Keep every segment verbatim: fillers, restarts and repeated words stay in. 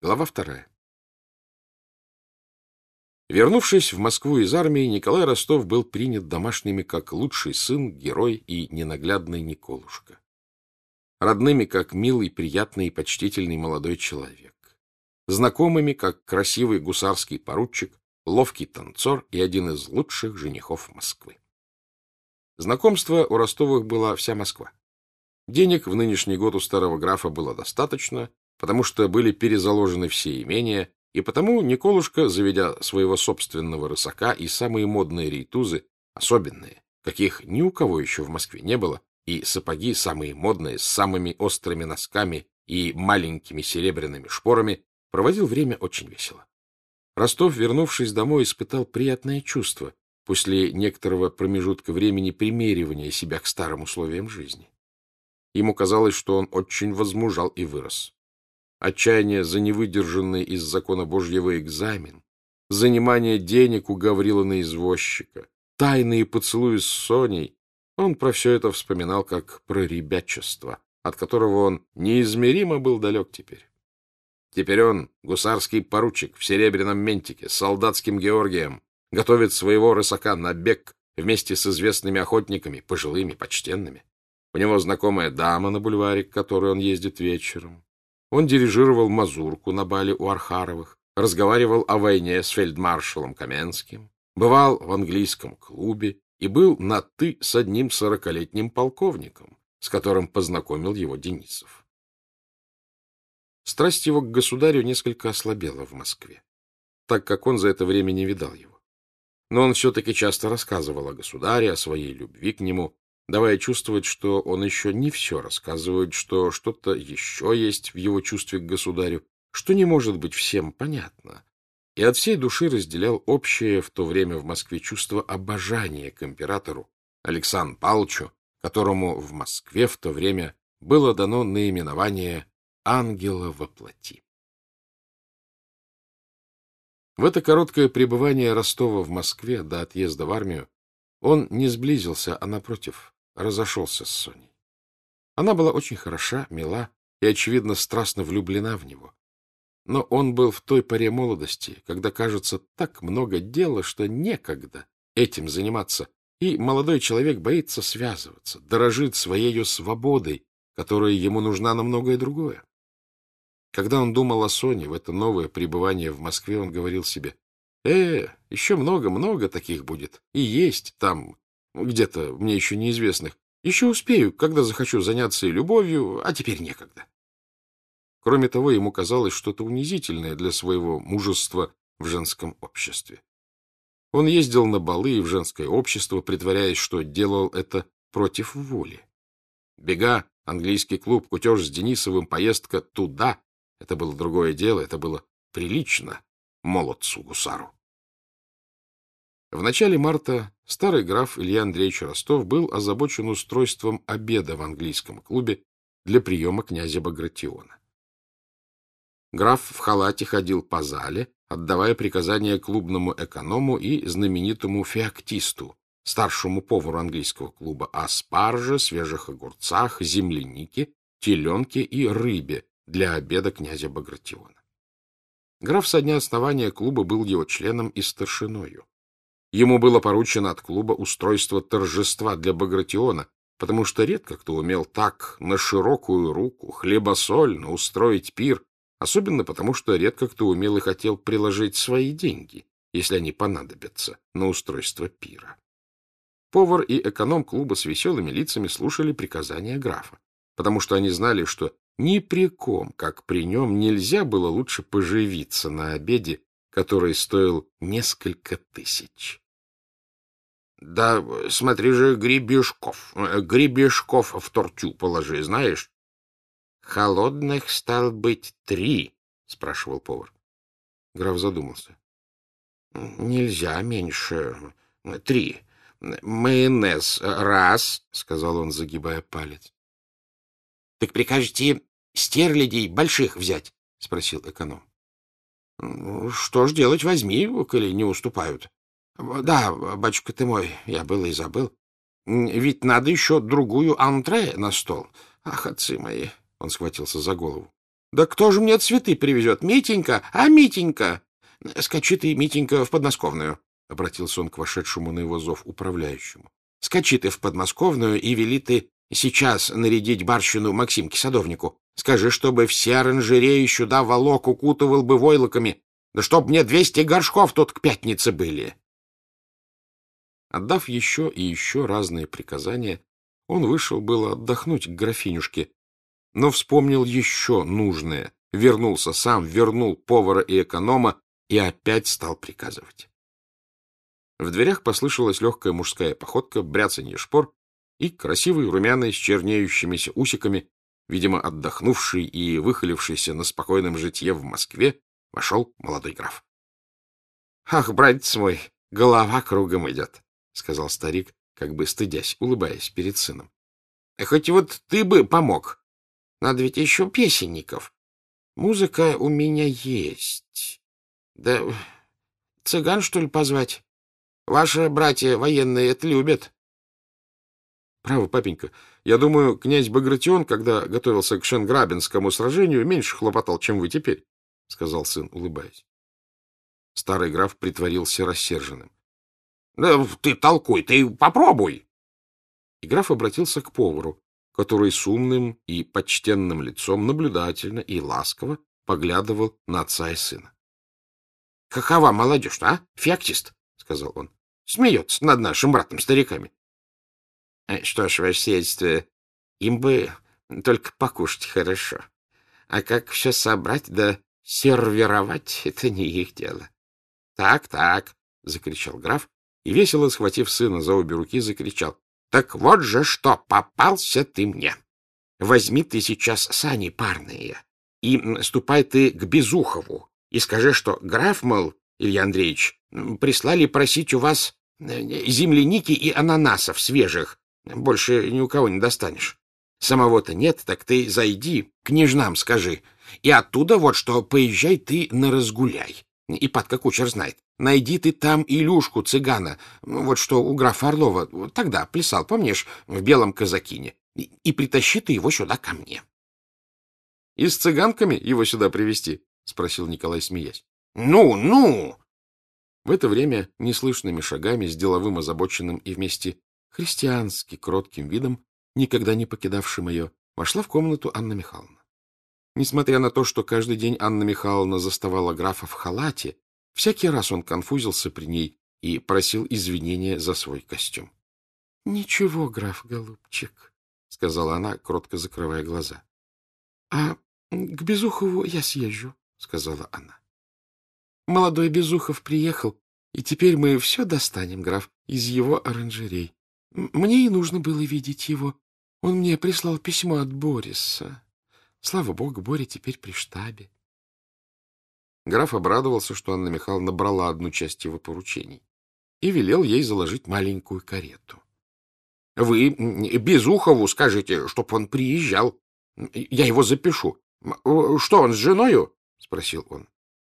Глава вторая. Вернувшись в Москву из армии, Николай Ростов был принят домашними как лучший сын, герой и ненаглядный Николушка. Родными как милый, приятный и почтительный молодой человек. Знакомыми как красивый гусарский поручик, ловкий танцор и один из лучших женихов Москвы. Знакомства у Ростовых была вся Москва. Денег в нынешний год у старого графа было достаточно, потому что были перезаложены все имения, и потому Николушка, заведя своего собственного рысака и самые модные рейтузы, особенные, каких ни у кого еще в Москве не было, и сапоги самые модные, с самыми острыми носками и маленькими серебряными шпорами, проводил время очень весело. Ростов, вернувшись домой, испытал приятное чувство после некоторого промежутка времени примеривания себя к старым условиям жизни. Ему казалось, что он очень возмужал и вырос. Отчаяние за невыдержанный из закона Божьего экзамен, занимание денег у Гаврилина извозчика, тайные поцелуи с Соней — он про все это вспоминал как про ребячество, от которого он неизмеримо был далек теперь. Теперь он, гусарский поручик в серебряном ментике, с солдатским Георгием, готовит своего рысака на бег вместе с известными охотниками, пожилыми, почтенными. У него знакомая дама на бульваре, к которой он ездит вечером. Он дирижировал мазурку на бале у Архаровых, разговаривал о войне с фельдмаршалом Каменским, бывал в английском клубе и был на «ты» с одним сорокалетним полковником, с которым познакомил его Денисов. Страсть его к государю несколько ослабела в Москве, так как он за это время не видал его. Но он все-таки часто рассказывал о государе, о своей любви к нему, давая чувствовать, что он еще не все рассказывает, что что-то еще есть в его чувстве к государю, что не может быть всем понятно, и от всей души разделял общее в то время в Москве чувство обожания к императору Александру Павловичу, которому в Москве в то время было дано наименование «Ангела во плоти». В это короткое пребывание Ростова в Москве до отъезда в армию он не сблизился, а, напротив, разошелся с Соней. Она была очень хороша, мила и, очевидно, страстно влюблена в него. Но он был в той поре молодости, когда, кажется, так много дела, что некогда этим заниматься, и молодой человек боится связываться, дорожит своею свободой, которая ему нужна на многое другое. Когда он думал о Соне в это новое пребывание в Москве, он говорил себе: «Э, еще много-много таких будет, и есть там, где-то мне еще неизвестных. Еще успею, когда захочу заняться и любовью, а теперь некогда». Кроме того, ему казалось что-то унизительное для своего мужества в женском обществе. Он ездил на балы и в женское общество, притворяясь, что делал это против воли. Бега, английский клуб, кутеж с Денисовым, поездка туда — это было другое дело, это было прилично молодцу-гусару. В начале марта старый граф Илья Андреевич Ростов был озабочен устройством обеда в английском клубе для приема князя Багратиона. Граф в халате ходил по зале, отдавая приказания клубному эконому и знаменитому феоктисту, старшему повару английского клуба, о спарже, свежих огурцах, землянике, теленке и рыбе для обеда князя Багратиона. Граф со дня основания клуба был его членом и старшиною. Ему было поручено от клуба устройство торжества для Багратиона, потому что редко кто умел так на широкую руку, хлебосольно устроить пир, особенно потому что редко кто умел и хотел приложить свои деньги, если они понадобятся, на устройство пира. Повар и эконом клуба с веселыми лицами слушали приказания графа, потому что они знали, что ни при ком, как при нем, нельзя было лучше поживиться на обеде, который стоил несколько тысяч. — Да смотри же, гребешков, гребешков в тортю положи, знаешь? — Холодных, стал быть, три, — спрашивал повар. Граф задумался. — Нельзя меньше. Три. Майонез раз, — сказал он, загибая палец. — Так прикажете стерлядей больших взять? — спросил эконом. — Что ж делать, возьми, коли не уступают. — Да, батюшка ты мой, я был и забыл. Ведь надо еще другую антре на стол. Ах, отцы мои! Он схватился за голову. Да кто же мне цветы привезет? Митенька? А, Митенька? Скачи ты, Митенька, в подмосковную, — обратился он к вошедшему на его зов управляющему. Скачи ты в подмосковную и вели ты сейчас нарядить барщину Максимке садовнику. Скажи, чтобы все оранжереи сюда волок укутывал бы войлоками, да чтоб мне двести горшков тут к пятнице были. Отдав еще и еще разные приказания, он вышел было отдохнуть к графинюшке, но вспомнил еще нужное, вернулся сам, вернул повара и эконома и опять стал приказывать. В дверях послышалась легкая мужская походка, бряцанье шпор, и красивый, румяный, с чернеющимися усиками, видимо, отдохнувший и выхолившийся на спокойном житье в Москве, вошел молодой граф. — Ах, братец мой, голова кругом идет, — сказал старик, как бы стыдясь, улыбаясь перед сыном. — Хоть вот ты бы помог. Надо ведь еще песенников. Музыка у меня есть. Да цыган, что ли, позвать? Ваши братья военные это любят. — Право, папенька, я думаю, князь Багратион, когда готовился к Шенграбинскому сражению, меньше хлопотал, чем вы теперь, — сказал сын, улыбаясь. Старый граф притворился рассерженным. — Да ты толкуй, ты попробуй. И граф обратился к повару, который с умным и почтенным лицом наблюдательно и ласково поглядывал на отца и сына. — Какова молодежь-то, а? Феоктист, — сказал он. — Смеется над нашим братом-стариками. — Что ж, ваше сиятельство, им бы только покушать хорошо. А как все собрать да сервировать — это не их дело. — Так, так, — закричал граф, и, весело схватив сына за обе руки, закричал. — Так вот же что, попался ты мне. Возьми ты сейчас сани парные и ступай ты к Безухову и скажи, что граф, мол, Илья Андреевич, прислали просить у вас земляники и ананасов свежих. Больше ни у кого не достанешь. Самого-то нет, так ты зайди, княжнам скажи. И оттуда вот что, поезжай ты на Разгуляй. И Падка кучер знает. Найди ты там Илюшку, цыгана, вот что у графа Орлова тогда плясал, помнишь, в белом казакине. И, и притащи ты его сюда ко мне. — И с цыганками его сюда привезти? — спросил Николай, смеясь. — Ну, ну! В это время, неслышными шагами, с деловым озабоченным и вместе христиански кротким видом, никогда не покидавшим ее, вошла в комнату Анна Михайловна. Несмотря на то, что каждый день Анна Михайловна заставала графа в халате, всякий раз он конфузился при ней и просил извинения за свой костюм. — Ничего, граф, голубчик, — сказала она, кротко закрывая глаза. — А к Безухову я съезжу, — сказала она. — Молодой Безухов приехал, и теперь мы все достанем, граф, из его оранжерей. Мне и нужно было видеть его. Он мне прислал письмо от Бориса. Слава богу, Боря теперь при штабе. Граф обрадовался, что Анна Михайловна брала одну часть его поручений, и велел ей заложить маленькую карету. — Вы Безухову скажите, чтоб он приезжал. Я его запишу. Что, он с женою? — спросил он.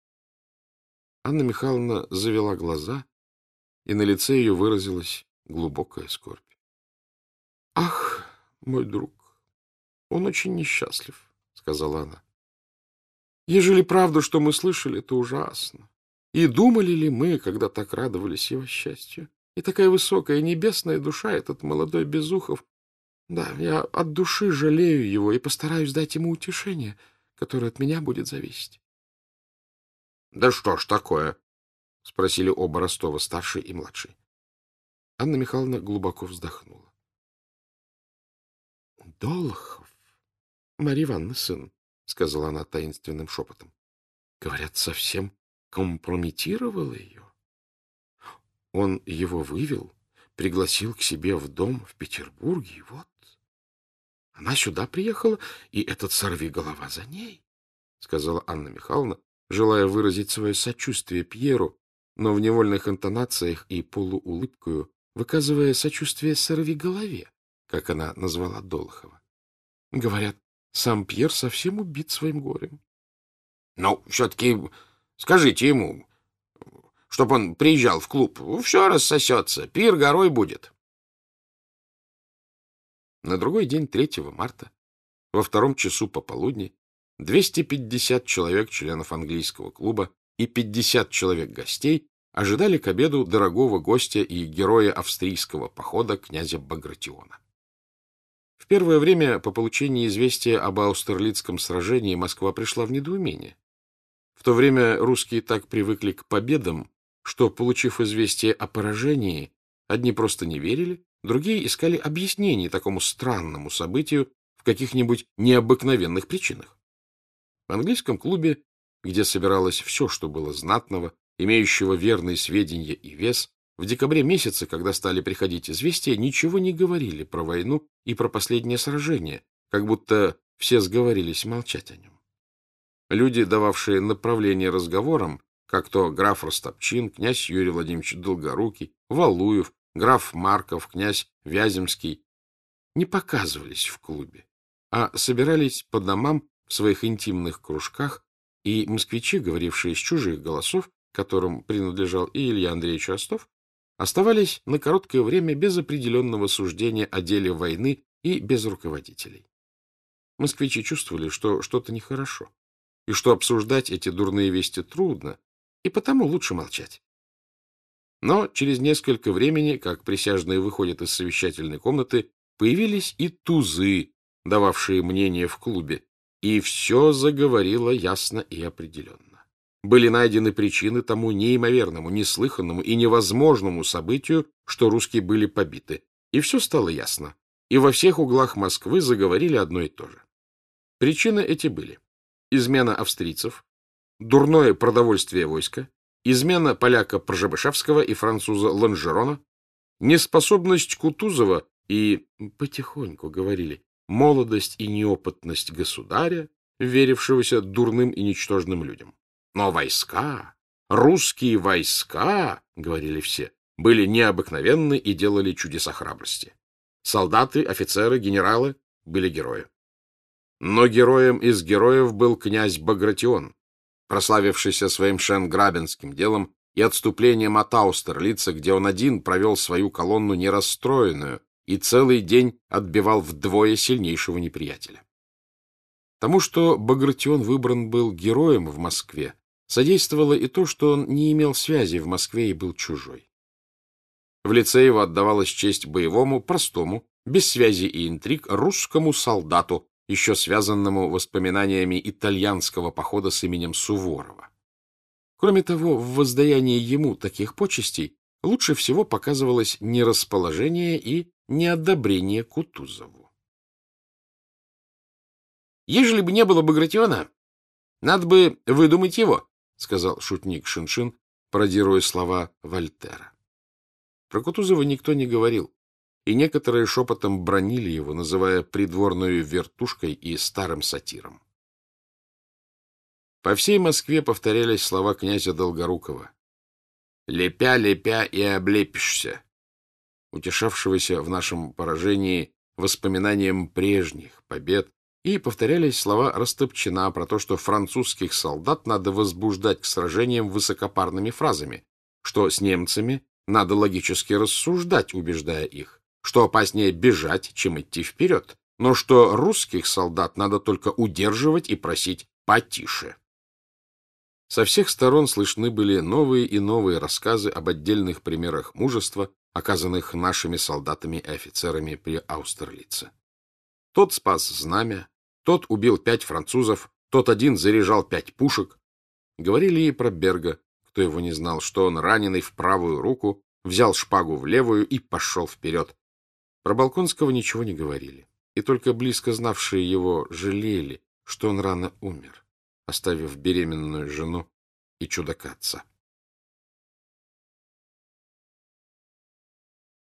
Анна Михайловна завела глаза, и на лице ее выразилась глубокая скорбь. — Ах, мой друг, он очень несчастлив, — сказала она. — Ежели правда, что мы слышали, то ужасно. И думали ли мы, когда так радовались его счастью? И такая высокая небесная душа, этот молодой Безухов. Да, я от души жалею его и постараюсь дать ему утешение, которое от меня будет зависеть. — Да что ж такое? — спросили оба Ростова, старший и младший. Анна Михайловна глубоко вздохнула. — Долохов, Марья Ивановна сын, — сказала она таинственным шепотом. — Говорят, совсем компрометировала ее. Он его вывел, пригласил к себе в дом в Петербурге, и вот она сюда приехала, и этот сорвиголова за ней, — сказала Анна Михайловна, желая выразить свое сочувствие Пьеру, но в невольных интонациях и полуулыбкою выказывая сочувствие сорвиголове, как она назвала Долохова. Говорят, сам Пьер совсем убит своим горем. — Ну, все-таки скажите ему, чтоб он приезжал в клуб. Все рассосется, пир горой будет. На другой день, третьего марта, во втором часу пополудни, двести пятьдесят человек, членов английского клуба, и пятьдесят человек гостей ожидали к обеду дорогого гостя и героя австрийского похода князя Багратиона. В первое время по получении известия об Аустерлицком сражении Москва пришла в недоумение. В то время русские так привыкли к победам, что, получив известие о поражении, одни просто не верили, другие искали объяснений такому странному событию в каких-нибудь необыкновенных причинах. В английском клубе, где собиралось все, что было знатного, имеющего верные сведения и вес, в декабре месяце, когда стали приходить известия, ничего не говорили про войну и про последнее сражение, как будто все сговорились молчать о нем. Люди, дававшие направление разговорам, как то граф Ростопчин, князь Юрий Владимирович Долгорукий, Валуев, граф Марков, князь Вяземский, не показывались в клубе, а собирались по домам в своих интимных кружках, и москвичи, говорившие с чужих голосов, которым принадлежал и Илья Андреевич Ростов, оставались на короткое время без определенного суждения о деле войны и без руководителей. Москвичи чувствовали, что что-то нехорошо, и что обсуждать эти дурные вести трудно, и потому лучше молчать. Но через несколько времени, как присяжные выходят из совещательной комнаты, появились и тузы, дававшие мнение в клубе, и все заговорило ясно и определенно. Были найдены причины тому неимоверному, неслыханному и невозможному событию, что русские были побиты. И все стало ясно. И во всех углах Москвы заговорили одно и то же. Причины эти были: измена австрийцев, дурное продовольствие войска, измена поляка Пржебышевского и француза Ланжерона, неспособность Кутузова и, потихоньку говорили, молодость и неопытность государя, верившегося дурным и ничтожным людям. Но войска, русские войска, говорили все, были необыкновенны и делали чудеса храбрости. Солдаты, офицеры, генералы были герои. Но героем из героев был князь Багратион, прославившийся своим шенграбенским делом и отступлением от Аустерлица, где он один провел свою колонну нерасстроенную и целый день отбивал вдвое сильнейшего неприятеля. Тому, что Багратион выбран был героем в Москве, содействовало и то, что он не имел связи в Москве и был чужой. В лице его отдавалась честь боевому, простому, без связи и интриг, русскому солдату, еще связанному воспоминаниями итальянского похода с именем Суворова. Кроме того, в воздаянии ему таких почестей лучше всего показывалось нерасположение и неодобрение Кутузову. «Ежели бы не было Багратиона, надо бы выдумать его», — сказал шутник Шиншин, пародируя слова Вольтера. Про Кутузова никто не говорил, и некоторые шепотом бранили его, называя придворную вертушкой и старым сатиром. По всей Москве повторялись слова князя Долгорукова: «Лепя, лепя и облепишься», утешавшегося в нашем поражении воспоминанием прежних побед, и повторялись слова Растопчина про то, что французских солдат надо возбуждать к сражениям высокопарными фразами, что с немцами надо логически рассуждать, убеждая их, что опаснее бежать, чем идти вперед, но что русских солдат надо только удерживать и просить потише. Со всех сторон слышны были новые и новые рассказы об отдельных примерах мужества, оказанных нашими солдатами и офицерами при Аустерлице. Тот спас знамя, тот убил пять французов, тот один заряжал пять пушек. Говорили и про Берга, кто его не знал, что он, раненый в правую руку, взял шпагу в левую и пошел вперед. Про Болконского ничего не говорили, и только близко знавшие его жалели, что он рано умер, оставив беременную жену и чудака отца.